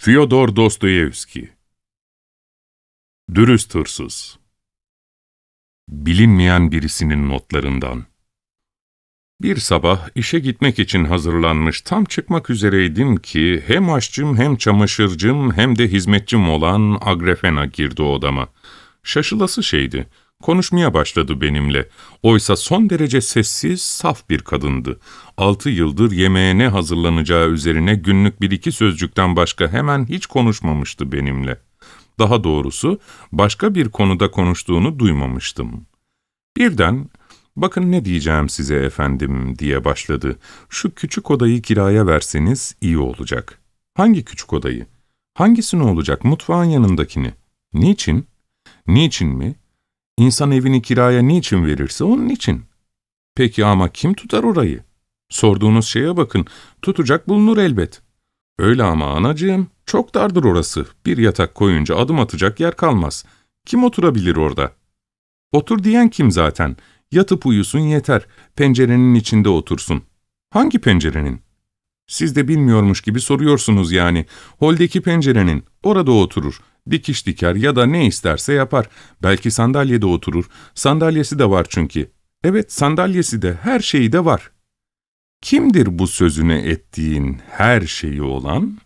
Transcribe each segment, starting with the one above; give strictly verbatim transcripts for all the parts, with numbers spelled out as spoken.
Fyodor Dostoyevski. Dürüst hırsız. Bilinmeyen birisinin notlarından. Bir sabah işe gitmek için hazırlanmış tam çıkmak üzereydim ki hem aşçım hem çamaşırcım hem de hizmetçim olan Agrafena girdi odama. Şaşılası şeydi. Konuşmaya başladı benimle. Oysa son derece sessiz, saf bir kadındı. Altı yıldır yemeğe ne hazırlanacağı üzerine günlük bir iki sözcükten başka hemen hiç konuşmamıştı benimle. Daha doğrusu başka bir konuda konuştuğunu duymamıştım. Birden, "Bakın ne diyeceğim size efendim," diye başladı. "Şu küçük odayı kiraya verseniz iyi olacak." "Hangi küçük odayı? Hangisini olacak? Mutfağın yanındakini." "Niçin?" "Niçin mi? İnsan evini kiraya niçin verirse onun için." "Peki ama kim tutar orayı?" "Sorduğunuz şeye bakın, tutacak bulunur elbet." "Öyle ama anacığım, çok dardır orası. Bir yatak koyunca adım atacak yer kalmaz. Kim oturabilir orada?" "Otur diyen kim zaten? Yatıp uyusun yeter, pencerenin içinde otursun." "Hangi pencerenin?" "Siz de bilmiyormuş gibi soruyorsunuz yani. Holdeki pencerenin, orada oturur. Dikiş diker ya da ne isterse yapar. Belki sandalyede oturur. Sandalyesi de var çünkü. Evet, sandalyesi de, her şeyi de var." "Kimdir bu sözünü ettiğin her şeyi olan?"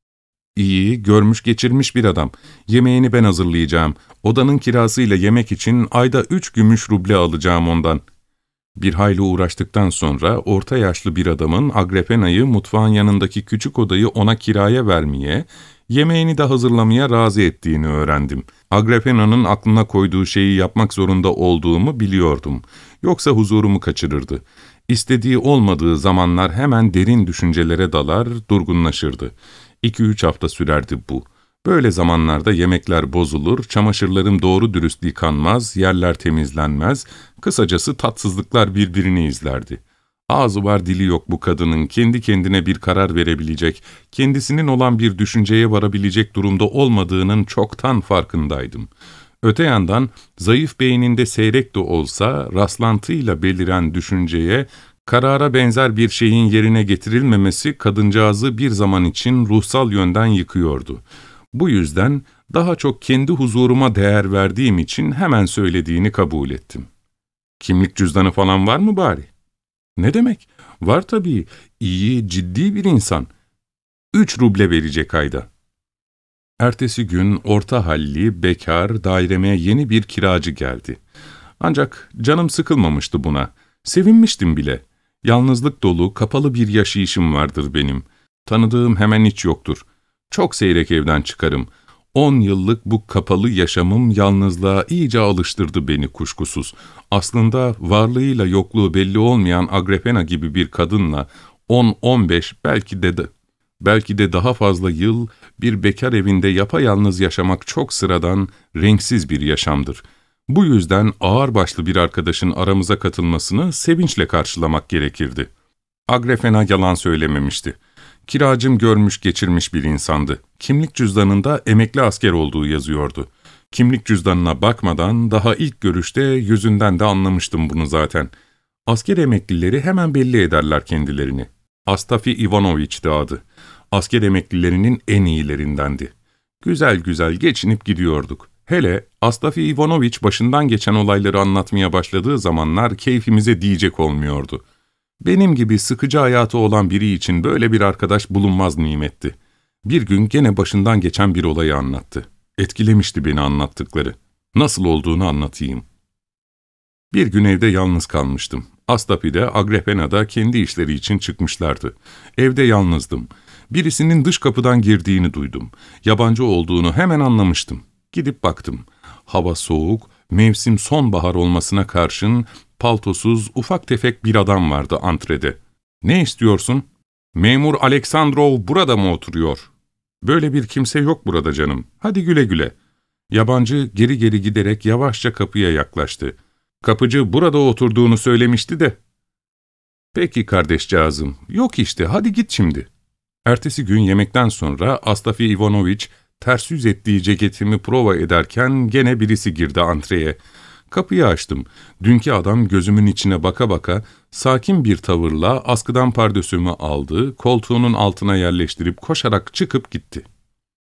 "İyi, görmüş geçirmiş bir adam. Yemeğini ben hazırlayacağım. Odanın kirasıyla yemek için ayda üç gümüş ruble alacağım ondan." Bir hayli uğraştıktan sonra orta yaşlı bir adamın Agrafena'yı mutfağın yanındaki küçük odayı ona kiraya vermeye, yemeğini de hazırlamaya razı ettiğini öğrendim. Agrafena'nın aklına koyduğu şeyi yapmak zorunda olduğumu biliyordum. Yoksa huzurumu kaçırırdı. İstediği olmadığı zamanlar hemen derin düşüncelere dalar, durgunlaşırdı. İki üç hafta sürerdi bu. Böyle zamanlarda yemekler bozulur, çamaşırlarım doğru dürüst yıkanmaz, yerler temizlenmez, kısacası tatsızlıklar birbirini izlerdi. Ağzı var dili yok bu kadının, kendi kendine bir karar verebilecek, kendisinin olan bir düşünceye varabilecek durumda olmadığının çoktan farkındaydım. Öte yandan zayıf beyninde seyrek de olsa rastlantıyla beliren düşünceye, karara benzer bir şeyin yerine getirilmemesi kadıncağızı bir zaman için ruhsal yönden yıkıyordu. Bu yüzden daha çok kendi huzuruma değer verdiğim için hemen söylediğini kabul ettim. "Kimlik cüzdanı falan var mı bari?" "Ne demek? Var tabii. İyi, ciddi bir insan. Üç ruble verecek ayda." Ertesi gün orta halli, bekar, daireme yeni bir kiracı geldi. Ancak canım sıkılmamıştı buna. Sevinmiştim bile. Yalnızlık dolu, kapalı bir yaşayışım vardır benim. Tanıdığım hemen hiç yoktur. Çok seyrek evden çıkarım. On yıllık bu kapalı yaşamım yalnızlığa iyice alıştırdı beni kuşkusuz. Aslında varlığıyla yokluğu belli olmayan Agrafena gibi bir kadınla on on beş belki de, de belki de daha fazla yıl bir bekar evinde yapayalnız yaşamak çok sıradan, renksiz bir yaşamdır. Bu yüzden ağırbaşlı bir arkadaşın aramıza katılmasını sevinçle karşılamak gerekirdi. Agrafena yalan söylememişti. Kiracım görmüş geçirmiş bir insandı. Kimlik cüzdanında emekli asker olduğu yazıyordu. Kimlik cüzdanına bakmadan daha ilk görüşte yüzünden de anlamıştım bunu zaten. Asker emeklileri hemen belli ederler kendilerini. Astafi Ivanoviç'ti adı. Asker emeklilerinin en iyilerindendi. Güzel güzel geçinip gidiyorduk. Hele Astafi Ivanoviç başından geçen olayları anlatmaya başladığı zamanlar keyfimize diyecek olmuyordu. Benim gibi sıkıcı hayatı olan biri için böyle bir arkadaş bulunmaz nimetti. Bir gün gene başından geçen bir olayı anlattı. Etkilemişti beni anlattıkları. Nasıl olduğunu anlatayım. Bir gün evde yalnız kalmıştım. Astafi de Agrafena da kendi işleri için çıkmışlardı. Evde yalnızdım. Birisinin dış kapıdan girdiğini duydum. Yabancı olduğunu hemen anlamıştım. Gidip baktım. Hava soğuk, mevsim sonbahar olmasına karşın paltosuz, ufak tefek bir adam vardı antrede. "Ne istiyorsun?" "Memur Aleksandrov burada mı oturuyor?" "Böyle bir kimse yok burada canım. Hadi güle güle." Yabancı geri geri giderek yavaşça kapıya yaklaştı. "Kapıcı burada oturduğunu söylemişti de." "Peki kardeşcağızım, yok işte, hadi git şimdi." Ertesi gün yemekten sonra Astafi Ivanoviç ters yüz ettiği ceketimi prova ederken gene birisi girdi antreye. Kapıyı açtım. Dünkü adam gözümün içine baka baka sakin bir tavırla askıdan pardösümü aldı, koltuğunun altına yerleştirip koşarak çıkıp gitti.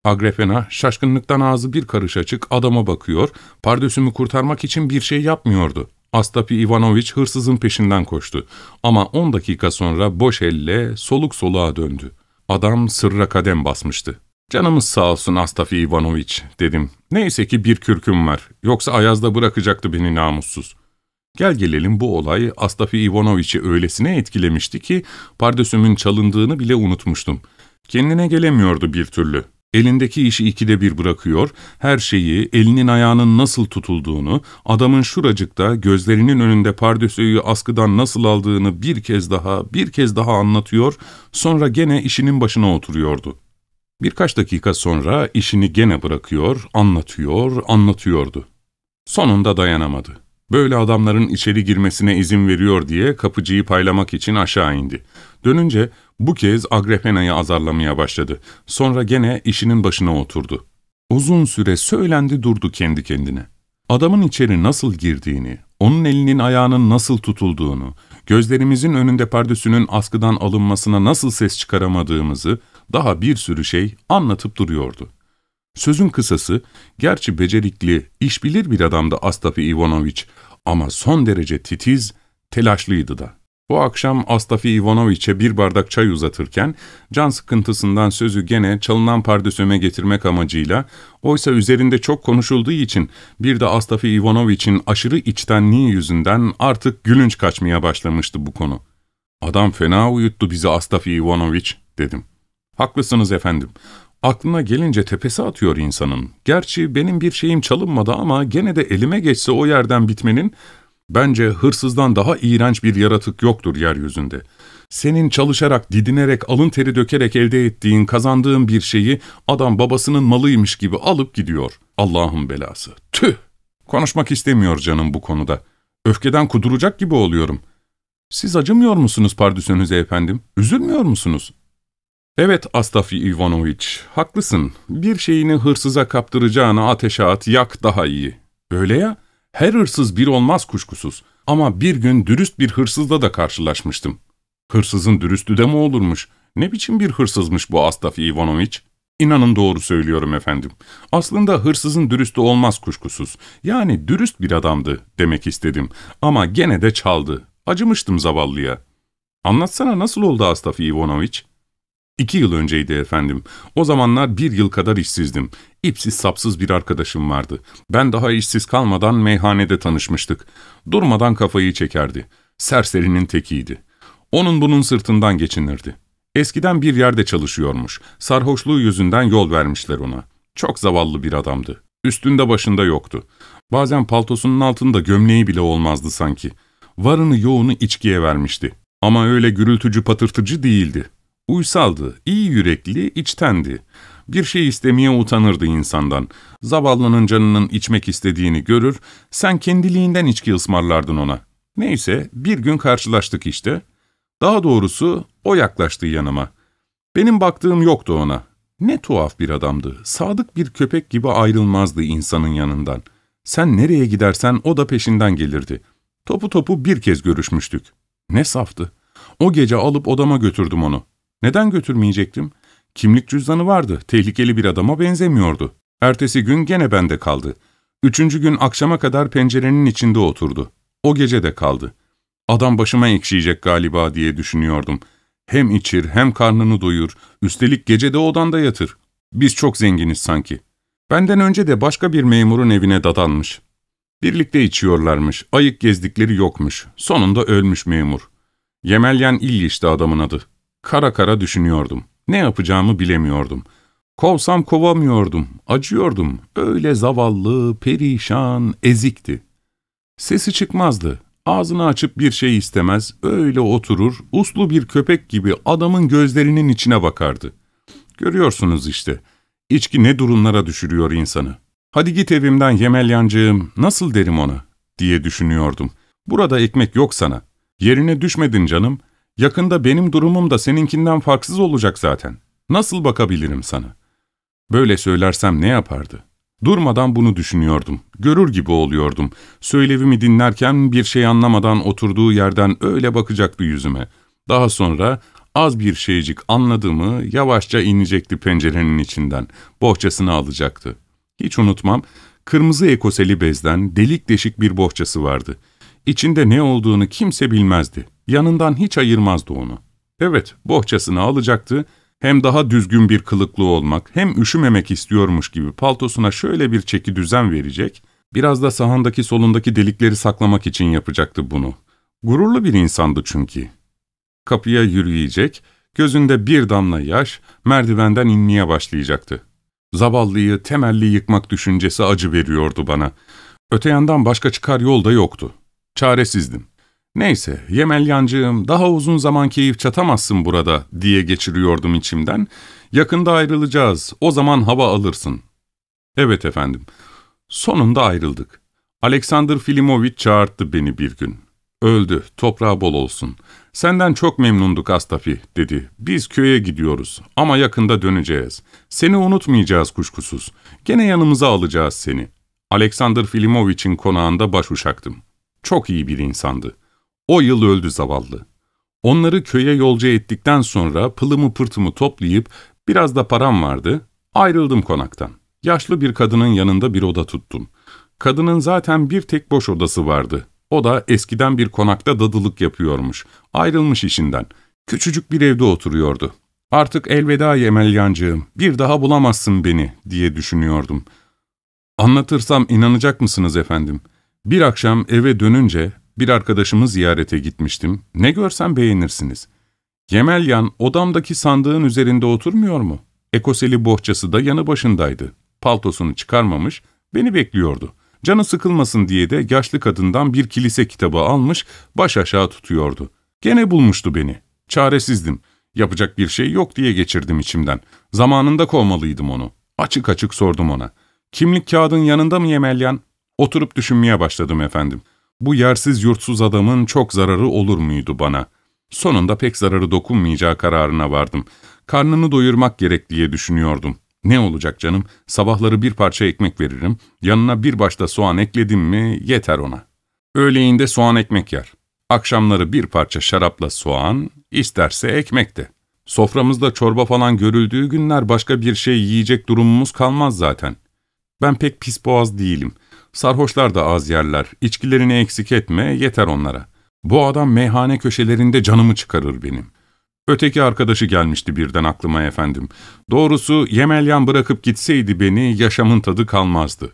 Agrafena şaşkınlıktan ağzı bir karış açık adama bakıyor, pardösümü kurtarmak için bir şey yapmıyordu. Astafi Ivanoviç hırsızın peşinden koştu. Ama on dakika sonra boş elle soluk soluğa döndü. Adam sırra kadem basmıştı. ''Canımız sağ olsun Astafi Ivanoviç'' dedim. ''Neyse ki bir kürküm var. Yoksa ayazda bırakacaktı beni namussuz.'' Gel gelelim bu olay Astafi Ivanoviç'i öylesine etkilemişti ki pardösümün çalındığını bile unutmuştum. Kendine gelemiyordu bir türlü. Elindeki işi ikide bir bırakıyor, her şeyi, elinin ayağının nasıl tutulduğunu, adamın şuracıkta gözlerinin önünde pardösüyü askıdan nasıl aldığını bir kez daha, bir kez daha anlatıyor, sonra gene işinin başına oturuyordu. Birkaç dakika sonra işini gene bırakıyor, anlatıyor, anlatıyordu. Sonunda dayanamadı. Böyle adamların içeri girmesine izin veriyor diye kapıcıyı paylamak için aşağı indi. Dönünce bu kez Agrafena'yı azarlamaya başladı. Sonra gene işinin başına oturdu. Uzun süre söylendi durdu kendi kendine. Adamın içeri nasıl girdiğini, onun elinin ayağının nasıl tutulduğunu, gözlerimizin önünde pardösünün askıdan alınmasına nasıl ses çıkaramadığımızı, daha bir sürü şey anlatıp duruyordu. Sözün kısası, gerçi becerikli, işbilir bir adamdı Astafi Ivanoviç ama son derece titiz, telaşlıydı da. Bu akşam Astafi Ivanoviç'e bir bardak çay uzatırken, can sıkıntısından sözü gene çalınan pardösüme getirmek amacıyla, oysa üzerinde çok konuşulduğu için bir de Astafi Ivanoviç'in aşırı içtenliği yüzünden artık gülünç kaçmaya başlamıştı bu konu. ''Adam fena uyuttu bizi Astafi Ivanoviç'' dedim. ''Haklısınız efendim. Aklına gelince tepesi atıyor insanın. Gerçi benim bir şeyim çalınmadı ama gene de elime geçse o yerden bitmenin, bence hırsızdan daha iğrenç bir yaratık yoktur yeryüzünde. Senin çalışarak, didinerek, alın teri dökerek elde ettiğin, kazandığın bir şeyi adam babasının malıymış gibi alıp gidiyor. Allah'ın belası. Tüh! Konuşmak istemiyor canım bu konuda. Öfkeden kuduracak gibi oluyorum. Siz acımıyor musunuz pardüsünüze efendim? Üzülmüyor musunuz? ''Evet Astafi Ivanoviç, haklısın. Bir şeyini hırsıza kaptıracağına ateşe at, yak daha iyi. Öyle ya, her hırsız bir olmaz kuşkusuz. Ama bir gün dürüst bir hırsızla da karşılaşmıştım. Hırsızın dürüstü de mi olurmuş? Ne biçim bir hırsızmış bu Astafi Ivanoviç? İnanın doğru söylüyorum efendim. Aslında hırsızın dürüstü olmaz kuşkusuz. Yani dürüst bir adamdı demek istedim. Ama gene de çaldı. Acımıştım zavallıya. Anlatsana nasıl oldu Astafi Ivanoviç?'' İki yıl önceydi efendim. O zamanlar bir yıl kadar işsizdim. İpsiz sapsız bir arkadaşım vardı. Ben daha işsiz kalmadan meyhanede tanışmıştık. Durmadan kafayı çekerdi. Serserinin tekiydi. Onun bunun sırtından geçinirdi. Eskiden bir yerde çalışıyormuş. Sarhoşluğu yüzünden yol vermişler ona. Çok zavallı bir adamdı. Üstünde başında yoktu. Bazen paltosunun altında gömleği bile olmazdı sanki. Varını yoğunu içkiye vermişti. Ama öyle gürültücü patırtıcı değildi. Uysaldı, iyi yürekli, içtendi. Bir şey istemeye utanırdı insandan. Zavallının canının içmek istediğini görür, sen kendiliğinden içki ısmarlardın ona. Neyse, bir gün karşılaştık işte. Daha doğrusu o yaklaştı yanıma. Benim baktığım yoktu ona. Ne tuhaf bir adamdı. Sadık bir köpek gibi ayrılmazdı insanın yanından. Sen nereye gidersen o da peşinden gelirdi. Topu topu bir kez görüşmüştük. Ne saftı. O gece alıp odama götürdüm onu. Neden götürmeyecektim? Kimlik cüzdanı vardı, tehlikeli bir adama benzemiyordu. Ertesi gün gene bende kaldı. Üçüncü gün akşama kadar pencerenin içinde oturdu. O gece de kaldı. Adam başıma ekşiyecek galiba diye düşünüyordum. Hem içir hem karnını doyur, üstelik gece de odanda yatır. Biz çok zenginiz sanki. Benden önce de başka bir memurun evine dadanmış. Birlikte içiyorlarmış, ayık gezdikleri yokmuş. Sonunda ölmüş memur. Yemelyan İlyiş'ti adamın adı. Kara kara düşünüyordum. Ne yapacağımı bilemiyordum. Kovsam kovamıyordum, acıyordum. Öyle zavallı, perişan, ezikti. Sesi çıkmazdı. Ağzını açıp bir şey istemez, öyle oturur, uslu bir köpek gibi adamın gözlerinin içine bakardı. Görüyorsunuz işte, içki ne durumlara düşürüyor insanı. ''Hadi git evimden Yemelyancığım, nasıl derim ona?'' diye düşünüyordum. ''Burada ekmek yok sana. Yerine düşmedin canım. Yakında benim durumum da seninkinden farksız olacak zaten. Nasıl bakabilirim sana?'' Böyle söylersem ne yapardı? Durmadan bunu düşünüyordum. Görür gibi oluyordum. Söylevimi dinlerken bir şey anlamadan oturduğu yerden öyle bakacaktı yüzüme. Daha sonra Az bir şeycik anladı mı yavaşça inecekti pencerenin içinden, bohçasını alacaktı. Hiç unutmam, kırmızı ekoseli bezden delik deşik bir bohçası vardı. İçinde ne olduğunu kimse bilmezdi. Yanından hiç ayırmazdı onu. Evet, bohçasını alacaktı, hem daha düzgün bir kılıklı olmak, hem üşümemek istiyormuş gibi paltosuna şöyle bir çeki düzen verecek, biraz da sağındaki solundaki delikleri saklamak için yapacaktı bunu. Gururlu bir insandı çünkü. Kapıya yürüyecek, gözünde bir damla yaş, merdivenden inmeye başlayacaktı. Zavallıyı temelli yıkmak düşüncesi acı veriyordu bana. Öte yandan başka çıkar yol da yoktu. Çaresizdim. Neyse, Yemelyancığım, daha uzun zaman keyif çatamazsın burada diye geçiriyordum içimden. Yakında ayrılacağız, o zaman hava alırsın. Evet efendim. Sonunda ayrıldık. Alexander Filimoviç çağırttı beni bir gün. Öldü, toprağı bol olsun. Senden çok memnunduk Astafi, dedi. Biz köye gidiyoruz ama yakında döneceğiz. Seni unutmayacağız kuşkusuz. Gene yanımıza alacağız seni. Alexander Filimoviç'in konağında başuşaktım. Çok iyi bir insandı. O yıl öldü zavallı. Onları köye yolcu ettikten sonra pılımı pırtımı toplayıp biraz da param vardı. Ayrıldım konaktan. Yaşlı bir kadının yanında bir oda tuttum. Kadının zaten bir tek boş odası vardı. O da eskiden bir konakta dadılık yapıyormuş. Ayrılmış işinden. Küçücük bir evde oturuyordu. Artık elveda Yemelyancığım, bir daha bulamazsın beni diye düşünüyordum. Anlatırsam inanacak mısınız efendim? Bir akşam eve dönünce bir arkadaşımı ziyarete gitmiştim. Ne görsem beğenirsiniz. Yemelyan odamdaki sandığın üzerinde oturmuyor mu? Ekoseli bohçası da yanı başındaydı. Paltosunu çıkarmamış, beni bekliyordu. Canı sıkılmasın diye de yaşlı kadından bir kilise kitabı almış, baş aşağı tutuyordu. Gene bulmuştu beni. Çaresizdim. Yapacak bir şey yok diye geçirdim içimden. Zamanında kovmalıydım onu. Açık açık sordum ona. Kimlik kağıdın yanında mı Yemelyan? Oturup düşünmeye başladım efendim. Bu yersiz yurtsuz adamın çok zararı olur muydu bana? Sonunda pek zararı dokunmayacağı kararına vardım. Karnını doyurmak gerek diye düşünüyordum. Ne olacak canım? Sabahları bir parça ekmek veririm, yanına bir başta soğan ekledim mi yeter ona. Öğleyinde soğan ekmek yer. Akşamları bir parça şarapla soğan, isterse ekmek de. Soframızda çorba falan görüldüğü günler başka bir şey yiyecek durumumuz kalmaz zaten. Ben pek pis boğaz değilim. Sarhoşlar da az yerler, içkilerini eksik etme, yeter onlara. Bu adam meyhane köşelerinde canımı çıkarır benim. Öteki arkadaşı gelmişti birden aklıma efendim. Doğrusu Yemelyan bırakıp gitseydi beni, yaşamın tadı kalmazdı.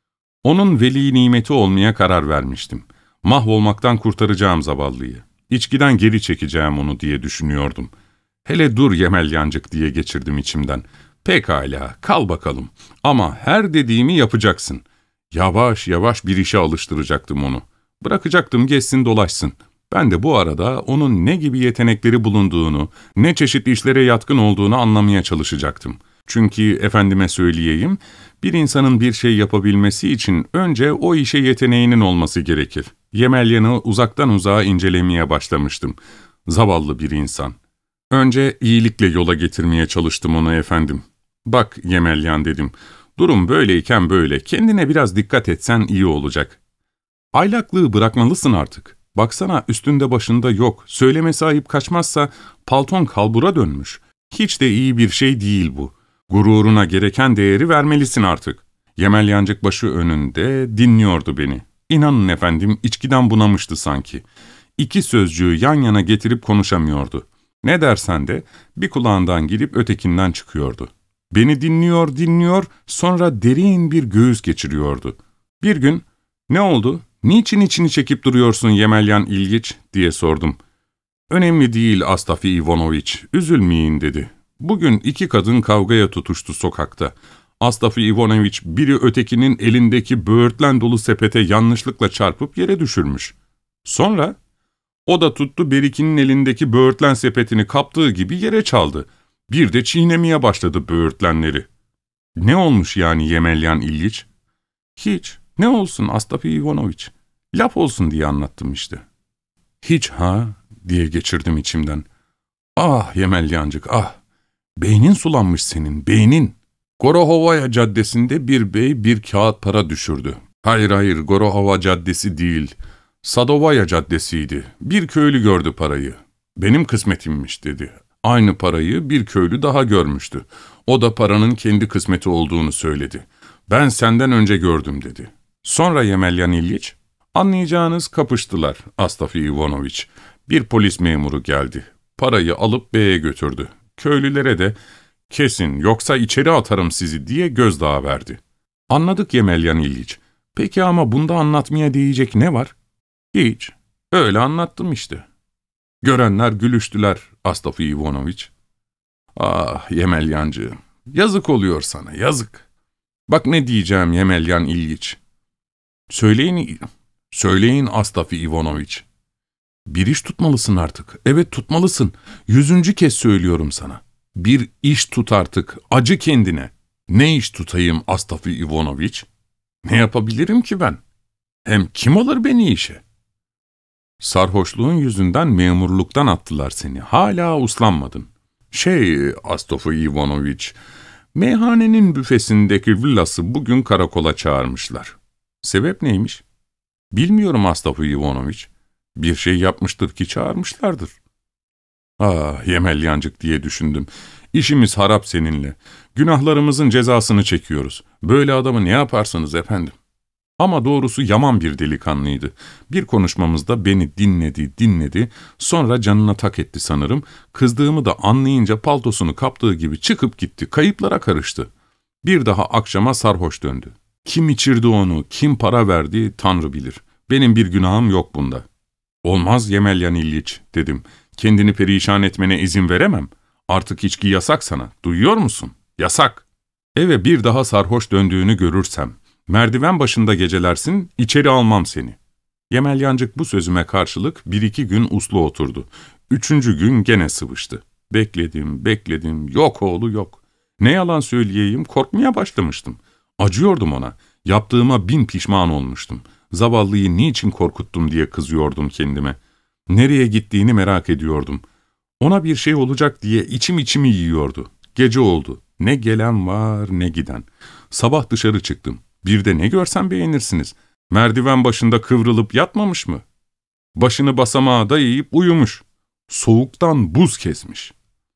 Onun veli nimeti olmaya karar vermiştim. Mahvolmaktan kurtaracağım zavallıyı. İçkiden geri çekeceğim onu diye düşünüyordum. Hele dur Yemelyancık diye geçirdim içimden. Pekala, kal bakalım. Ama her dediğimi yapacaksın. Yavaş yavaş bir işe alıştıracaktım onu. Bırakacaktım geçsin dolaşsın. Ben de bu arada onun ne gibi yetenekleri bulunduğunu, ne çeşitli işlere yatkın olduğunu anlamaya çalışacaktım. Çünkü efendime söyleyeyim, bir insanın bir şey yapabilmesi için önce o işe yeteneğinin olması gerekir. Yemelyan'ı uzaktan uzağa incelemeye başlamıştım. Zavallı bir insan. Önce iyilikle yola getirmeye çalıştım onu efendim. Bak Yemelyan dedim, durum böyleyken böyle, kendine biraz dikkat etsen iyi olacak. Aylaklığı bırakmalısın artık. Baksana üstünde başında yok, söyleme sahip kaçmazsa palton kalbura dönmüş. Hiç de iyi bir şey değil bu. Gururuna gereken değeri vermelisin artık. Yemelyancık başı önünde dinliyordu beni. İnanın efendim içkiden bunamıştı sanki. İki sözcüğü yan yana getirip konuşamıyordu. Ne dersen de bir kulağından girip ötekinden çıkıyordu. Beni dinliyor dinliyor sonra derin bir göğüs geçiriyordu. Bir gün ne oldu? Niçin içini çekip duruyorsun Yemelyan İlgiç diye sordum. Önemli değil Astafi Ivanoviç, üzülmeyin dedi. Bugün iki kadın kavgaya tutuştu sokakta. Astafi Ivanoviç biri ötekinin elindeki böğürtlen dolu sepete yanlışlıkla çarpıp yere düşürmüş. Sonra o da tuttu berikinin elindeki böğürtlen sepetini kaptığı gibi yere çaldı. Bir de çiğnemeye başladı böğürtlenleri. Ne olmuş yani Yemelyan İlgiç? Hiç. Ne olsun Astafi Ivanoviç? Laf olsun diye anlattım işte. Hiç ha diye geçirdim içimden. Ah Yemelyancık ah. Beynin sulanmış senin, beynin. Gorohovaya Caddesi'nde bir bey bir kağıt para düşürdü. Hayır hayır Gorohova Caddesi değil. Sadovaya Caddesi'ydi. Bir köylü gördü parayı. Benim kısmetimmiş dedi. Aynı parayı bir köylü daha görmüştü. O da paranın kendi kısmeti olduğunu söyledi. Ben senden önce gördüm dedi. Sonra Yemelyan İlyich, anlayacağınız kapıştılar Astafi Ivanovich. Bir polis memuru geldi. Parayı alıp beye götürdü. Köylülere de kesin yoksa içeri atarım sizi diye gözdağı verdi. Anladık Yemelyan İlyich. Peki ama bunda anlatmaya değecek ne var? Hiç. Öyle anlattım işte. Görenler gülüştüler Astafi Ivanovich. Ah Yemelyancığım, yazık oluyor sana, yazık. Bak ne diyeceğim Yemelyan İlyich. Söyleyin, söyleyin Astafi Ivanovich. Bir iş tutmalısın artık. Evet tutmalısın. Yüzüncü kez söylüyorum sana. Bir iş tut artık. Acı kendine. Ne iş tutayım Astafi Ivanovich? Ne yapabilirim ki ben? Hem kim alır beni işe? Sarhoşluğun yüzünden memurluktan attılar seni. Hala uslanmadın. Şey Astafi Ivanovich, meyhanenin büfesindeki villası bugün karakola çağırmışlar. Sebep neymiş? Bilmiyorum Astafi Ivanovich. Bir şey yapmıştır ki çağırmışlardır. Ah Yemelyancık diye düşündüm. İşimiz harap seninle. Günahlarımızın cezasını çekiyoruz. Böyle adamı ne yaparsınız efendim? Ama doğrusu yaman bir delikanlıydı. Bir konuşmamızda beni dinledi, dinledi, sonra canına tak etti sanırım. Kızdığımı da anlayınca paltosunu kaptığı gibi çıkıp gitti, kayıplara karıştı. Bir daha akşama sarhoş döndü. Kim içirdi onu, kim para verdi Tanrı bilir. Benim bir günahım yok bunda. Olmaz Yemelyan İlyich dedim. Kendini perişan etmene izin veremem. Artık içki yasak sana, duyuyor musun? Yasak. Eve bir daha sarhoş döndüğünü görürsem, merdiven başında gecelersin, içeri almam seni. Yemelyancık bu sözüme karşılık bir iki gün uslu oturdu. Üçüncü gün gene sıvıştı. Bekledim, bekledim, yok oğlu yok. Ne yalan söyleyeyim, korkmaya başlamıştım. Acıyordum ona, yaptığıma bin pişman olmuştum. Zavallıyı niçin korkuttum diye kızıyordum kendime. Nereye gittiğini merak ediyordum. Ona bir şey olacak diye içim içimi yiyordu. Gece oldu. Ne gelen var ne giden. Sabah dışarı çıktım. Bir de ne görsem beğenirsiniz. Merdiven başında kıvrılıp yatmamış mı? Başını basamağa dayayıp uyumuş. Soğuktan buz kesmiş.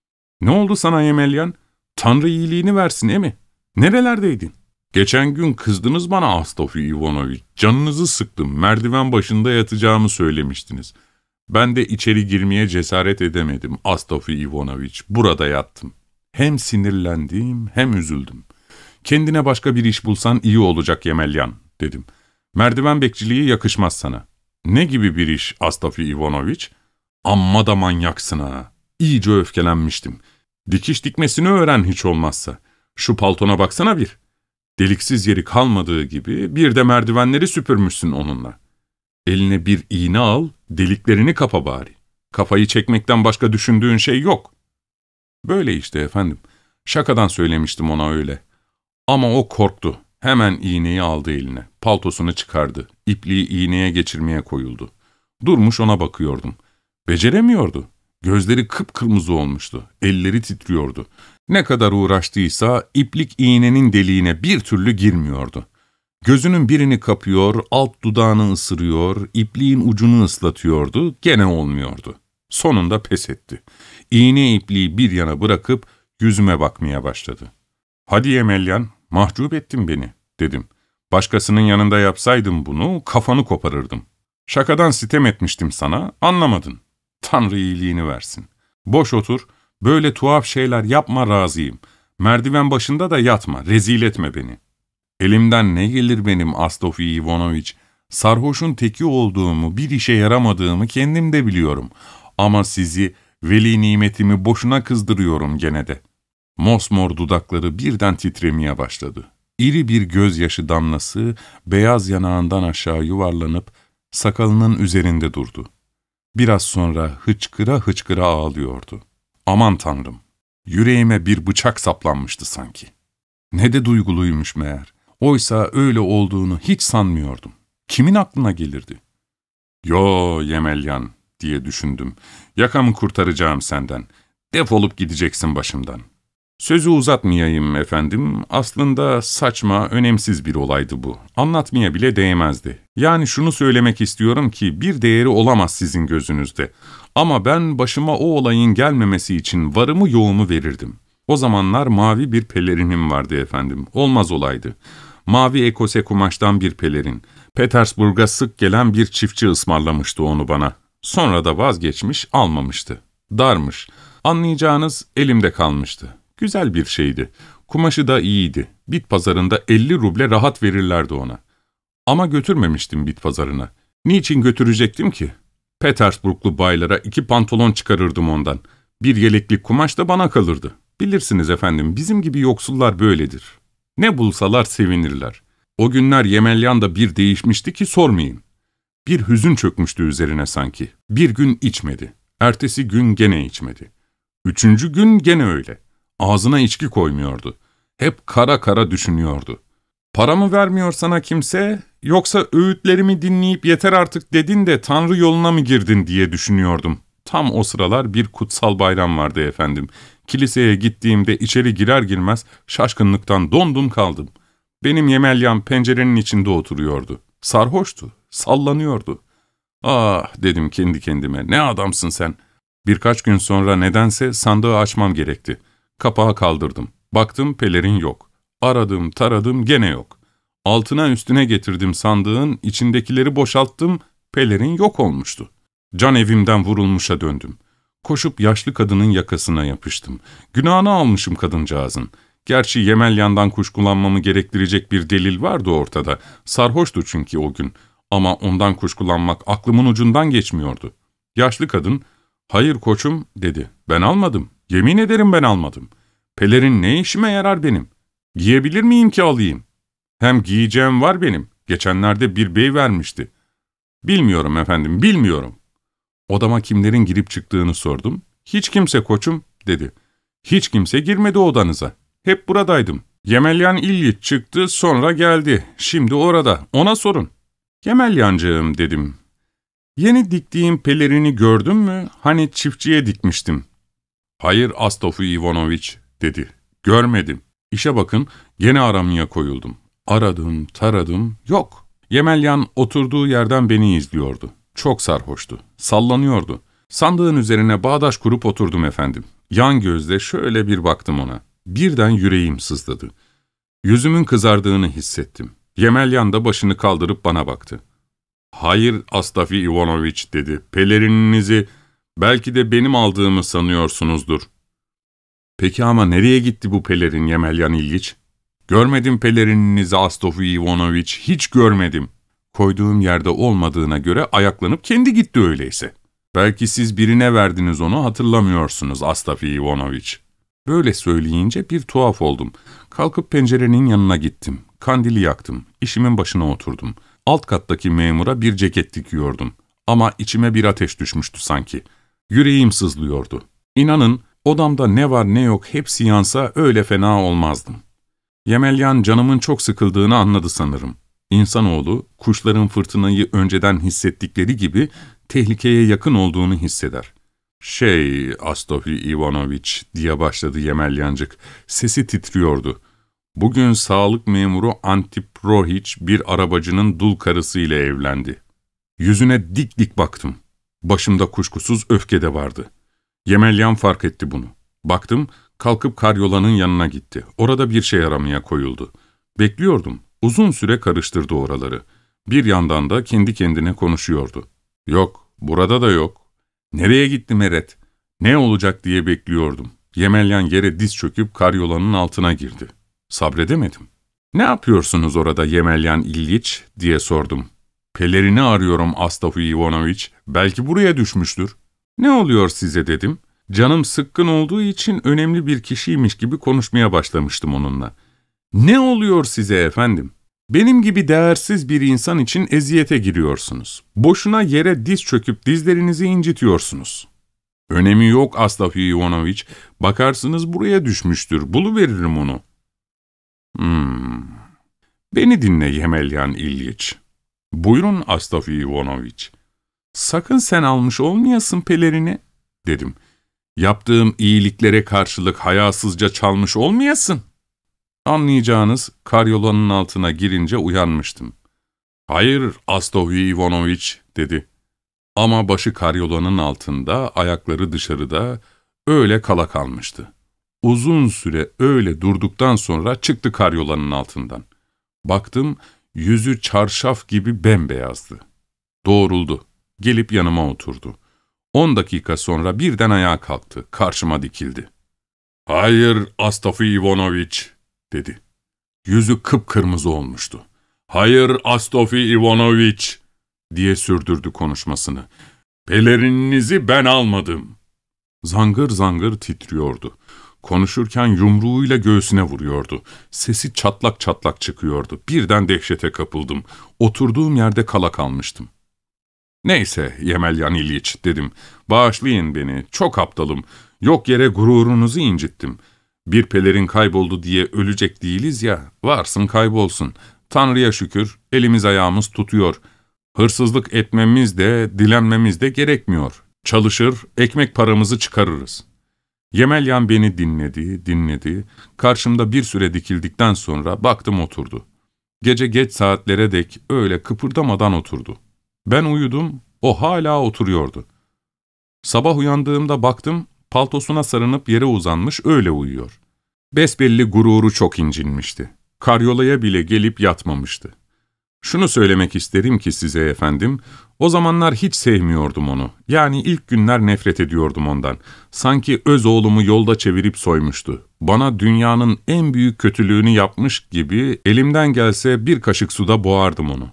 Ne oldu sana Yemelyan? Tanrı iyiliğini versin emi. Nerelerdeydin? Geçen gün kızdınız bana Astafi Ivanovich. Canınızı sıktım. Merdiven başında yatacağımı söylemiştiniz. Ben de içeri girmeye cesaret edemedim Astafi Ivanovich. Burada yattım. Hem sinirlendim hem üzüldüm. Kendine başka bir iş bulsan iyi olacak Yemelyan, dedim. Merdiven bekçiliği yakışmaz sana. Ne gibi bir iş Astafi Ivanovich? Amma da manyaksın ha. İyice öfkelenmiştim. Dikiş dikmesini öğren hiç olmazsa. Şu paltona baksana bir. Deliksiz yeri kalmadığı gibi bir de merdivenleri süpürmüşsün onunla. Eline bir iğne al, deliklerini kapa bari. Kafayı çekmekten başka düşündüğün şey yok. Böyle işte efendim. Şakadan söylemiştim ona öyle. Ama o korktu. Hemen iğneyi aldı eline. Paltosunu çıkardı. İpliği iğneye geçirmeye koyuldu. Durmuş ona bakıyordum. Beceremiyordu. Gözleri kıpkırmızı olmuştu. Elleri titriyordu. Ne kadar uğraştıysa iplik iğnenin deliğine bir türlü girmiyordu. Gözünün birini kapıyor, alt dudağını ısırıyor, ipliğin ucunu ıslatıyordu, gene olmuyordu. Sonunda pes etti. İğne ipliği bir yana bırakıp yüzüme bakmaya başladı. ''Hadi Yemelyan, mahcup ettin beni.'' dedim. ''Başkasının yanında yapsaydım bunu, kafanı koparırdım. Şakadan sitem etmiştim sana, anlamadın. Tanrı iyiliğini versin. Boş otur, böyle tuhaf şeyler yapma razıyım. Merdiven başında da yatma, rezil etme beni.'' Elimden ne gelir benim Astafi Ivanovich? Sarhoşun teki olduğumu, bir işe yaramadığımı kendim de biliyorum. Ama sizi, veli nimetimi boşuna kızdırıyorum gene de. Mosmor dudakları birden titremeye başladı. İri bir gözyaşı damlası beyaz yanağından aşağı yuvarlanıp sakalının üzerinde durdu. Biraz sonra hıçkıra hıçkıra ağlıyordu. Aman Tanrım! Yüreğime bir bıçak saplanmıştı sanki. Ne de duyguluymuş meğer. Oysa öyle olduğunu hiç sanmıyordum. Kimin aklına gelirdi? ''Yo Yemelyan'' diye düşündüm. ''Yakamı kurtaracağım senden. Defolup gideceksin başımdan.'' Sözü uzatmayayım efendim, aslında saçma, önemsiz bir olaydı bu. Anlatmaya bile değmezdi. Yani şunu söylemek istiyorum ki bir değeri olamaz sizin gözünüzde. Ama ben başıma o olayın gelmemesi için varımı yoğumu verirdim. O zamanlar mavi bir pelerinim vardı efendim, olmaz olaydı. Mavi ekose kumaştan bir pelerin. Petersburg'a sık gelen bir çiftçi ısmarlamıştı onu bana. Sonra da vazgeçmiş, almamıştı. Darmış. Anlayacağınız elimde kalmıştı. Güzel bir şeydi. Kumaşı da iyiydi. Bit pazarında elli ruble rahat verirlerdi ona. Ama götürmemiştim bit pazarına. Niçin götürecektim ki? Petersburglu baylara iki pantolon çıkarırdım ondan. Bir yeleklik kumaş da bana kalırdı. Bilirsiniz efendim, bizim gibi yoksullar böyledir. Ne bulsalar sevinirler. O günler Yemelyan da bir değişmişti ki sormayın. Bir hüzün çökmüştü üzerine sanki. Bir gün içmedi. Ertesi gün gene içmedi. Üçüncü gün gene öyle. Ağzına içki koymuyordu. Hep kara kara düşünüyordu. Paramı vermiyor sana kimse, yoksa öğütlerimi dinleyip yeter artık dedin de Tanrı yoluna mı girdin diye düşünüyordum. Tam o sıralar bir kutsal bayram vardı efendim. Kiliseye gittiğimde içeri girer girmez şaşkınlıktan dondum kaldım. Benim Yemelyan pencerenin içinde oturuyordu. Sarhoştu, sallanıyordu. Ah dedim kendi kendime, ne adamsın sen. Birkaç gün sonra nedense sandığı açmam gerekti. Kapağı kaldırdım. Baktım pelerin yok. Aradım, taradım, gene yok. Altına üstüne getirdim sandığın, içindekileri boşalttım, pelerin yok olmuştu. Can evimden vurulmuşa döndüm. Koşup yaşlı kadının yakasına yapıştım. Günahını almışım kadıncağızın. Gerçi Yemelyan'dan kuşkulanmamı gerektirecek bir delil vardı ortada. Sarhoştu çünkü o gün. Ama ondan kuşkulanmak aklımın ucundan geçmiyordu. Yaşlı kadın, "Hayır koçum," dedi. "Ben almadım. Yemin ederim ben almadım. Pelerin ne işime yarar benim? Giyebilir miyim ki alayım? Hem giyeceğim var benim. Geçenlerde bir bey vermişti." "Bilmiyorum efendim, bilmiyorum." Odama kimlerin girip çıktığını sordum. "Hiç kimse koçum," dedi. "Hiç kimse girmedi odanıza. Hep buradaydım. Yemelyan İlyich çıktı, sonra geldi. Şimdi orada. Ona sorun." "Yemelyancığım," dedim. "Yeni diktiğim pelerini gördün mü? Hani çiftçiye dikmiştim." "Hayır Astofi Ivanoviç," dedi. "Görmedim." İşe bakın, gene aramaya koyuldum. Aradım, taradım, yok. Yemelyan oturduğu yerden beni izliyordu. Çok sarhoştu, sallanıyordu. Sandığın üzerine bağdaş kurup oturdum efendim. Yan gözle şöyle bir baktım ona. Birden yüreğim sızladı. Yüzümün kızardığını hissettim. Yemelyan da başını kaldırıp bana baktı. "Hayır Astofi Ivanoviç," dedi. "Pelerininizi belki de benim aldığımı sanıyorsunuzdur." "Peki ama nereye gitti bu pelerin Yemelyan İlyich?" "Görmedim pelerininizi Astofi Ivanoviç, hiç görmedim." Koyduğum yerde olmadığına göre ayaklanıp kendi gitti öyleyse. "Belki siz birine verdiniz onu, hatırlamıyorsunuz Astofi Ivanoviç." Böyle söyleyince bir tuhaf oldum. Kalkıp pencerenin yanına gittim. Kandili yaktım. İşimin başına oturdum. Alt kattaki memura bir ceket dikiyordum. Ama içime bir ateş düşmüştü sanki. Yüreğim sızlıyordu. İnanın odamda ne var ne yok hepsi yansa öyle fena olmazdım. Yemelyan canımın çok sıkıldığını anladı sanırım. İnsanoğlu, kuşların fırtınayı önceden hissettikleri gibi tehlikeye yakın olduğunu hisseder. "Şey, Astofi Ivanoviç," diye başladı Yemelyancık. Sesi titriyordu. "Bugün sağlık memuru Antip Rohiç bir arabacının dul karısıyla evlendi." Yüzüne dik dik baktım. Başımda kuşkusuz öfke de vardı. Yemelyan fark etti bunu. Baktım, kalkıp karyolanın yanına gitti. Orada bir şey aramaya koyuldu. Bekliyordum. Uzun süre karıştırdı oraları. Bir yandan da kendi kendine konuşuyordu. "Yok, burada da yok. Nereye gitti Meret? Ne olacak?" diye bekliyordum. Yemelyan yere diz çöküp karyolanın altına girdi. Sabredemedim. "Ne yapıyorsunuz orada Yemelyan İlyich?" diye sordum. "Pelerini arıyorum Astofi Ivanoviç. Belki buraya düşmüştür." "Ne oluyor size?" dedim. Canım sıkkın olduğu için önemli bir kişiymiş gibi konuşmaya başlamıştım onunla. "Ne oluyor size efendim? Benim gibi değersiz bir insan için eziyete giriyorsunuz. Boşuna yere diz çöküp dizlerinizi incitiyorsunuz." "Önemi yok Astofi Ivanoviç. Bakarsınız buraya düşmüştür. Buluveririm onu." Hmm. "Beni dinle Yemelyan İlyich." "Buyurun Astofi Ivanoviç." "Sakın sen almış olmayasın pelerini," dedim. Yaptığım iyiliklere karşılık hayasızca çalmış olmayasın. Anlayacağınız, karyolanın altına girince uyanmıştım. "Hayır, Astofi Ivanovich," dedi. Ama başı karyolanın altında, ayakları dışarıda, öyle kala kalmıştı. Uzun süre öyle durduktan sonra çıktı karyolanın altından. Baktım, yüzü çarşaf gibi bembeyazdı. Doğruldu, gelip yanıma oturdu. On dakika sonra birden ayağa kalktı, karşıma dikildi. "Hayır, Astofi Ivanovich," dedi. Yüzü kıpkırmızı olmuştu. "Hayır, Astofi Ivanovich," diye sürdürdü konuşmasını. "Pelerininizi ben almadım." Zangır zangır titriyordu. Konuşurken yumruğuyla göğsüne vuruyordu. Sesi çatlak çatlak çıkıyordu. Birden dehşete kapıldım. Oturduğum yerde kala kalmıştım. "Neyse Yemelyan İlyich," dedim. "Bağışlayın beni, çok aptalım. Yok yere gururunuzu incittim. Bir pelerin kayboldu diye ölecek değiliz ya, varsın kaybolsun. Tanrı'ya şükür, elimiz ayağımız tutuyor. Hırsızlık etmemiz de, dilenmemiz de gerekmiyor. Çalışır, ekmek paramızı çıkarırız." Yemelyan beni dinledi, dinledi. Karşımda bir süre dikildikten sonra baktım oturdu. Gece geç saatlere dek öyle kıpırdamadan oturdu. Ben uyudum, o hala oturuyordu. Sabah uyandığımda baktım, paltosuna sarınıp yere uzanmış öyle uyuyor. Besbelli gururu çok incinmişti. Karyolaya bile gelip yatmamıştı. Şunu söylemek isterim ki size efendim, o zamanlar hiç sevmiyordum onu. Yani ilk günler nefret ediyordum ondan. Sanki öz oğlumu yolda çevirip soymuştu. Bana dünyanın en büyük kötülüğünü yapmış gibi elimden gelse bir kaşık suda boğardım onu.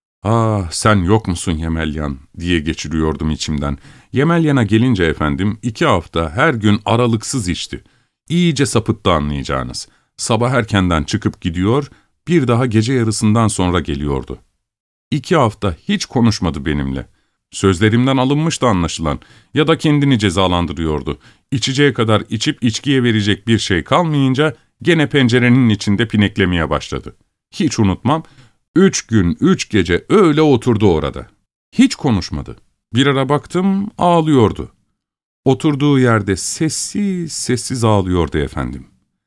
"Ah, sen yok musun Yemelyan?" diye geçiriyordum içimden. Yemelyan'a gelince efendim, iki hafta her gün aralıksız içti. İyice sapıttı anlayacağınız. Sabah erkenden çıkıp gidiyor, bir daha gece yarısından sonra geliyordu. İki hafta hiç konuşmadı benimle. Sözlerimden alınmıştı anlaşılan ya da kendini cezalandırıyordu. İçeceğe kadar içip içkiye verecek bir şey kalmayınca gene pencerenin içinde pineklemeye başladı. Hiç unutmam, üç gün, üç gece öyle oturdu orada. Hiç konuşmadı. Bir ara baktım ağlıyordu. Oturduğu yerde sessiz sessiz ağlıyordu efendim.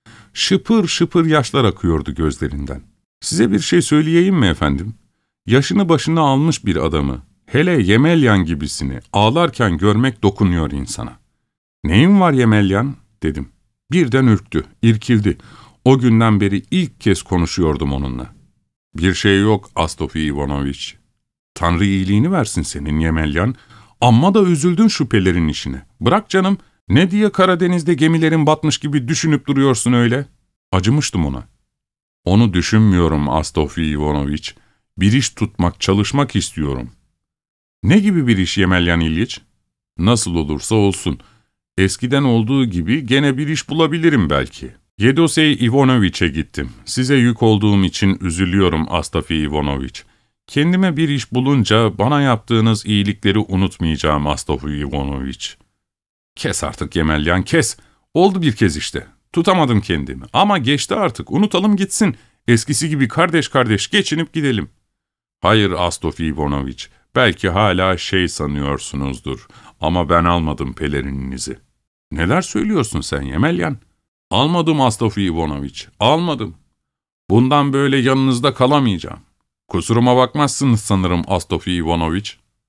Şıpır şıpır yaşlar akıyordu gözlerinden. Size bir şey söyleyeyim mi efendim? Yaşını başına almış bir adamı, hele Yemelyan gibisini ağlarken görmek dokunuyor insana. "Neyin var Yemelyan?" dedim. Birden ürktü, irkildi. O günden beri ilk kez konuşuyordum onunla. "Bir şey yok Astofi Ivanovich. Tanrı iyiliğini versin senin Yemelyan. Amma da üzüldün şu pelerin işine. Bırak canım, ne diye Karadeniz'de gemilerin batmış gibi düşünüp duruyorsun öyle?" Acımıştım ona. "Onu düşünmüyorum Astofi Ivanovich. Bir iş tutmak, çalışmak istiyorum." "Ne gibi bir iş Yemelyan İlyich?" "Nasıl olursa olsun. Eskiden olduğu gibi gene bir iş bulabilirim belki. Yedosey Ivanoviç'e gittim. Size yük olduğum için üzülüyorum Astofi Ivanovich. Kendime bir iş bulunca bana yaptığınız iyilikleri unutmayacağım Astofi Ivanovich." "Kes artık Yemelyan, kes. Oldu bir kez işte. Tutamadım kendimi. Ama geçti artık. Unutalım gitsin. Eskisi gibi kardeş kardeş geçinip gidelim." "Hayır Astofi Ivanovich. Belki hala şey sanıyorsunuzdur. Ama ben almadım pelerininizi." "Neler söylüyorsun sen Yemelyan?" "Almadım Astofi Ivanovich. Almadım. Bundan böyle yanınızda kalamayacağım. Kusuruma bakmazsınız sanırım Astofi Ivanovich."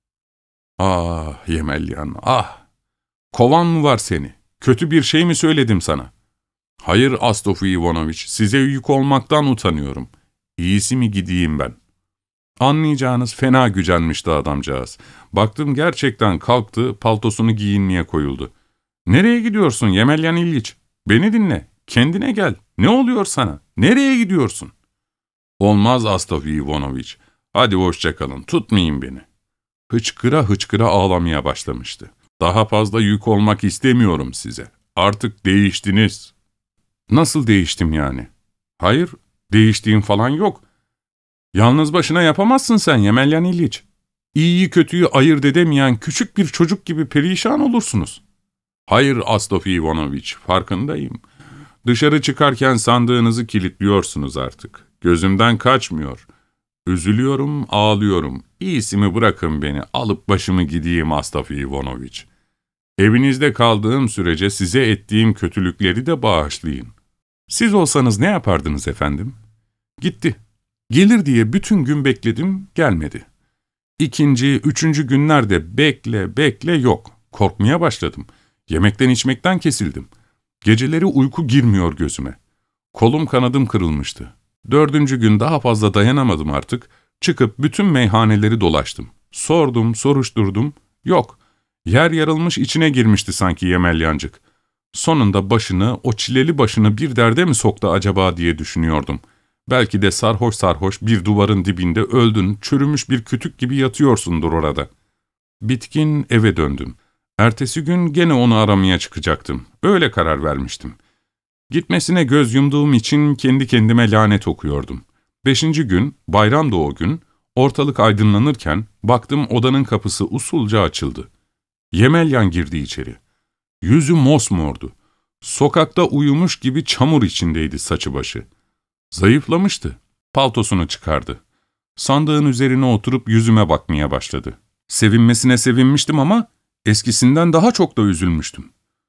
"Ah Yemelyan, ah. Kovan mı var seni? Kötü bir şey mi söyledim sana?" "Hayır Astofi Ivanovich, size yük olmaktan utanıyorum. İyisi mi gideyim ben?" Anlayacağınız fena gücenmişti adamcağız. Baktım gerçekten kalktı, paltosunu giyinmeye koyuldu. "Nereye gidiyorsun Yemelyan İlyich? Beni dinle, kendine gel. Ne oluyor sana? Nereye gidiyorsun?" "Olmaz Astofi Ivanovich. Hadi hoşça kalın, tutmayın beni." Hıçkıra hıçkıra ağlamaya başlamıştı. "Daha fazla yük olmak istemiyorum size. Artık değiştiniz." "Nasıl değiştim yani?" "Hayır, değiştiğim falan yok. Yalnız başına yapamazsın sen Yemelyan İlyich. İyiyi kötüyü ayırt edemeyen küçük bir çocuk gibi perişan olursunuz." "Hayır Astofi Ivanovich, farkındayım. Dışarı çıkarken sandığınızı kilitliyorsunuz artık. Gözümden kaçmıyor. Üzülüyorum, ağlıyorum. İyisi mi bırakın beni, alıp başımı gideyim Astofi Ivanovich." Evinizde kaldığım sürece size ettiğim kötülükleri de bağışlayın. Siz olsanız ne yapardınız efendim? Gitti. Gelir diye bütün gün bekledim, gelmedi. İkinci, üçüncü günlerde bekle, bekle yok. Korkmaya başladım. Yemekten içmekten kesildim. Geceleri uyku girmiyor gözüme. Kolum kanadım kırılmıştı. Dördüncü gün daha fazla dayanamadım artık. Çıkıp bütün meyhaneleri dolaştım. Sordum, soruşturdum. Yok. Yer yarılmış içine girmişti sanki Yemelyancık. Sonunda başını, o çileli başını bir derde mi soktu acaba diye düşünüyordum. Belki de sarhoş sarhoş bir duvarın dibinde öldün, çürümüş bir kütük gibi yatıyorsundur orada. Bitkin eve döndüm. Ertesi gün gene onu aramaya çıkacaktım. Öyle karar vermiştim. Gitmesine göz yumduğum için kendi kendime lanet okuyordum. Beşinci gün, bayramda o gün, ortalık aydınlanırken baktım odanın kapısı usulca açıldı. Yemelyan girdi içeri. Yüzü mosmordu. Sokakta uyumuş gibi çamur içindeydi saçı başı. Zayıflamıştı. Paltosunu çıkardı. Sandığın üzerine oturup yüzüme bakmaya başladı. Sevinmesine sevinmiştim ama eskisinden daha çok da üzülmüştüm.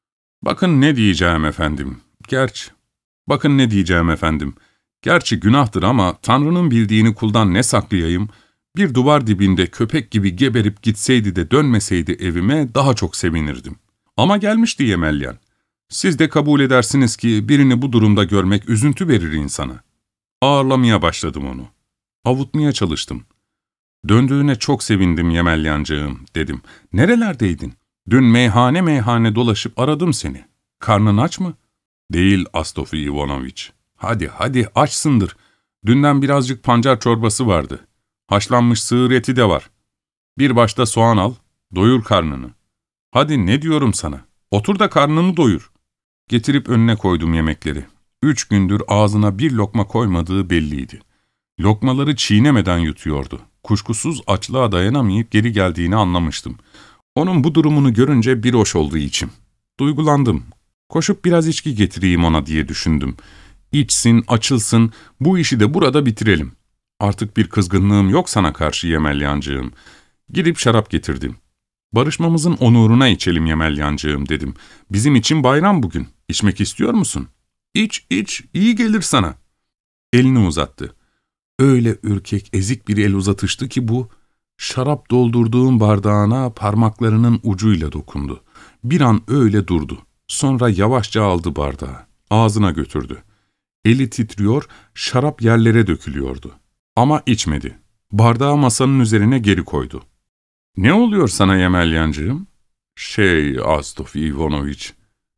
Bakın ne diyeceğim efendim. Gerçi, bakın ne diyeceğim efendim. Gerçi günahtır ama Tanrı'nın bildiğini kuldan ne saklayayım? Bir duvar dibinde köpek gibi geberip gitseydi de dönmeseydi evime daha çok sevinirdim. Ama gelmişti Yemelyan. Siz de kabul edersiniz ki birini bu durumda görmek üzüntü verir insana. Ağırlamaya başladım onu. Avutmaya çalıştım. Döndüğüne çok sevindim Yemelyancığım, dedim. Nerelerdeydin? Dün meyhane meyhane dolaşıp aradım seni. Karnın aç mı? Değil Astofi Ivanoviç. Hadi hadi açsındır. Dünden birazcık pancar çorbası vardı. Haşlanmış sığır eti de var. Bir başta soğan al, doyur karnını. Hadi ne diyorum sana? Otur da karnını doyur. Getirip önüne koydum yemekleri. Üç gündür ağzına bir lokma koymadığı belliydi. Lokmaları çiğnemeden yutuyordu. Kuşkusuz açlığa dayanamayıp geri geldiğini anlamıştım. Onun bu durumunu görünce bir hoş oldu içim. Duygulandım. Koşup biraz içki getireyim ona diye düşündüm. İçsin, açılsın, bu işi de burada bitirelim. Artık bir kızgınlığım yok sana karşı Yemelyancığım. Gidip şarap getirdim. Barışmamızın onuruna içelim Yemelyancığım dedim. Bizim için bayram bugün. İçmek istiyor musun? İç, iç, iyi gelir sana. Elini uzattı. Öyle ürkek, ezik bir el uzatıştı ki bu, şarap doldurduğum bardağına parmaklarının ucuyla dokundu. Bir an öyle durdu. Sonra yavaşça aldı bardağı. Ağzına götürdü. Eli titriyor, şarap yerlere dökülüyordu. Ama içmedi. Bardağı masanın üzerine geri koydu. ''Ne oluyor sana Yemelyancığım?'' ''Şey, Astofi Ivanoviç.''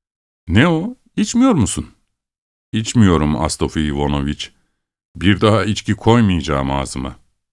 ''Ne o? İçmiyor musun?'' ''İçmiyorum Astofi Ivanoviç. Bir daha içki koymayacağım ağzıma.''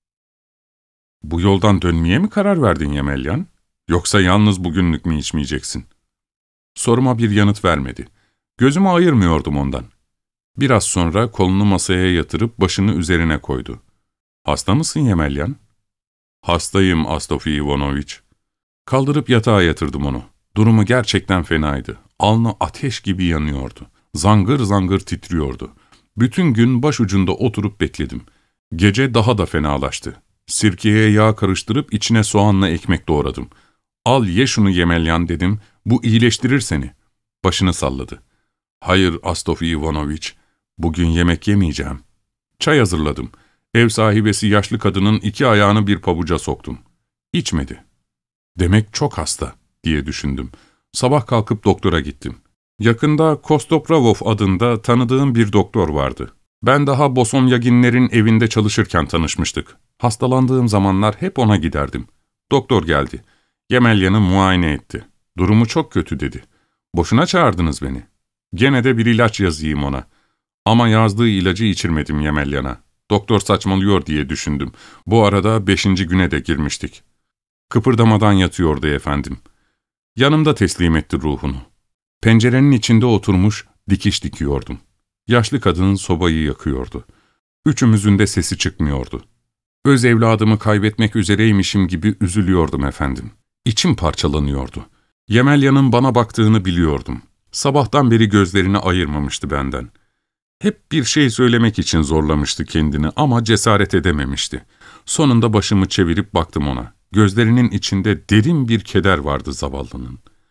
''Bu yoldan dönmeye mi karar verdin Yemelyan? Yoksa yalnız bugünlük mü içmeyeceksin?'' Soruma bir yanıt vermedi. Gözümü ayırmıyordum ondan. Biraz sonra kolunu masaya yatırıp başını üzerine koydu. ''Hasta mısın Yemelyan?'' ''Hastayım Astofi Ivanoviç.'' Kaldırıp yatağa yatırdım onu. Durumu gerçekten fenaydı. Alnı ateş gibi yanıyordu. Zangır zangır titriyordu. Bütün gün başucunda oturup bekledim. Gece daha da fenalaştı. Sirkeye yağ karıştırıp içine soğanla ekmek doğradım. ''Al ye şunu Yemelyan.'' dedim. ''Bu iyileştirir seni.'' Başını salladı. ''Hayır Astofi Ivanoviç, bugün yemek yemeyeceğim.'' Çay hazırladım. Ev sahibesi yaşlı kadının iki ayağını bir pabuca soktum. İçmedi. ''Demek çok hasta.'' diye düşündüm. Sabah kalkıp doktora gittim. Yakında Kostopravov adında tanıdığım bir doktor vardı. Ben daha Bosomyaginlerin evinde çalışırken tanışmıştık. Hastalandığım zamanlar hep ona giderdim. Doktor geldi. Yemelyan'ı muayene etti. Durumu çok kötü dedi. ''Boşuna çağırdınız beni. Gene de bir ilaç yazayım ona.'' Ama yazdığı ilacı içirmedim Yemelyan'a. Doktor saçmalıyor diye düşündüm. Bu arada beşinci güne de girmiştik. Kıpırdamadan yatıyordu efendim. Yanımda teslim etti ruhunu. Pencerenin içinde oturmuş dikiş dikiyordum. Yaşlı kadın sobayı yakıyordu. Üçümüzün de sesi çıkmıyordu. Öz evladımı kaybetmek üzereymişim gibi üzülüyordum efendim. İçim parçalanıyordu. Yemelyan'ın bana baktığını biliyordum. Sabahtan beri gözlerini ayırmamıştı benden. Hep bir şey söylemek için zorlamıştı kendini ama cesaret edememişti. Sonunda başımı çevirip baktım ona. Gözlerinin içinde derin bir keder vardı zavallının.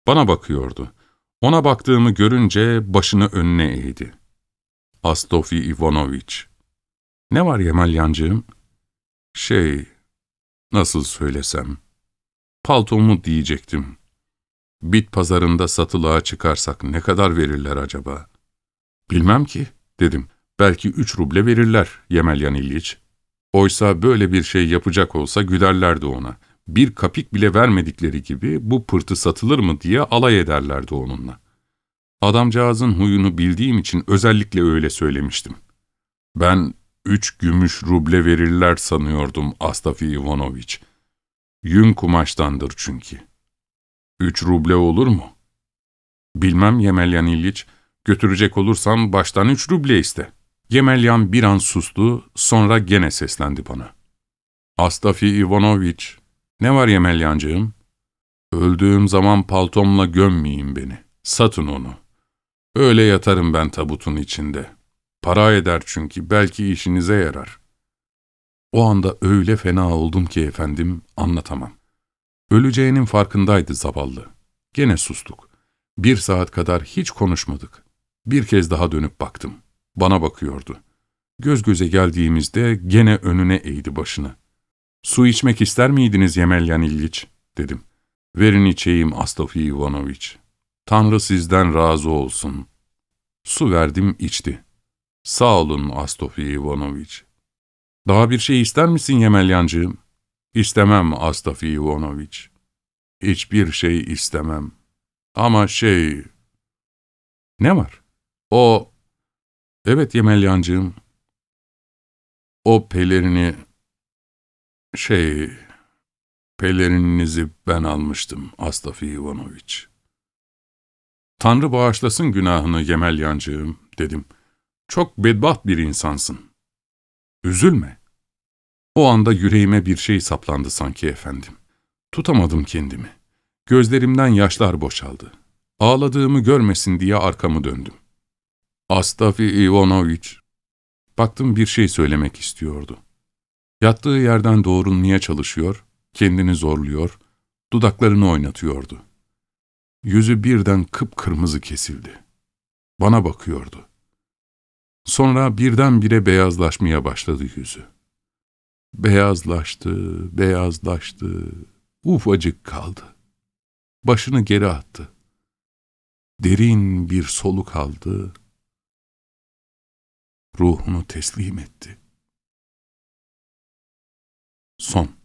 Bana bakıyordu. Ona baktığımı görünce başını önüne eğdi. Astofi Ivanoviç. Ne var Yemelyancığım? Şey, nasıl söylesem, paltomu diyecektim. Bit pazarında satılığa çıkarsak ne kadar verirler acaba? Bilmem ki, dedim. Belki üç ruble verirler Yemelyan İlyich. Oysa böyle bir şey yapacak olsa gülerlerdi ona. Bir kapik bile vermedikleri gibi bu pırtı satılır mı diye alay ederlerdi onunla. Adamcağızın huyunu bildiğim için özellikle öyle söylemiştim. Ben üç gümüş ruble verirler sanıyordum Astafi Ivanoviç. Yün kumaştandır çünkü. Üç ruble olur mu? Bilmem Yemelyan İlyich, götürecek olursam baştan üç ruble iste. Yemelyan bir an sustu, sonra gene seslendi bana. Astafi Ivanoviç, ne var Yemelyancığım? Öldüğüm zaman paltomla gömmeyeyim beni. Satın onu. Öyle yatarım ben tabutun içinde. Para eder çünkü, belki işinize yarar. O anda öyle fena oldum ki efendim, anlatamam. Öleceğinin farkındaydı zavallı. Gene sustuk. Bir saat kadar hiç konuşmadık. Bir kez daha dönüp baktım. Bana bakıyordu. Göz göze geldiğimizde gene önüne eğdi başını. ''Su içmek ister miydiniz Yemelyan İlyich?'' dedim. ''Verin içeyim Astofi Ivanoviç. Tanrı sizden razı olsun.'' Su verdim, içti. ''Sağ olun Astofi Ivanoviç.'' ''Daha bir şey ister misin Yemelyancığım?'' ''İstemem Astofi Ivanoviç. Hiçbir şey istemem. Ama şey...'' ''Ne var?'' ''O...'' ''Evet Yemelyancığım. O pelerini... Şey... Pelerininizi ben almıştım Astofi Ivanoviç.'' ''Tanrı bağışlasın günahını Yemelyancığım.'' dedim. ''Çok bedbaht bir insansın. Üzülme.'' O anda yüreğime bir şey saplandı sanki efendim. Tutamadım kendimi. Gözlerimden yaşlar boşaldı. Ağladığımı görmesin diye arkamı döndüm. ''Astofi Ivanoviç.'' Baktım bir şey söylemek istiyordu. Yattığı yerden doğrulmaya çalışıyor, kendini zorluyor, dudaklarını oynatıyordu. Yüzü birden kıpkırmızı kesildi. Bana bakıyordu. Sonra birdenbire beyazlaşmaya başladı yüzü. Beyazlaştı, beyazlaştı, ufacık kaldı. Başını geri attı. Derin bir soluk aldı, ruhunu teslim etti. Son.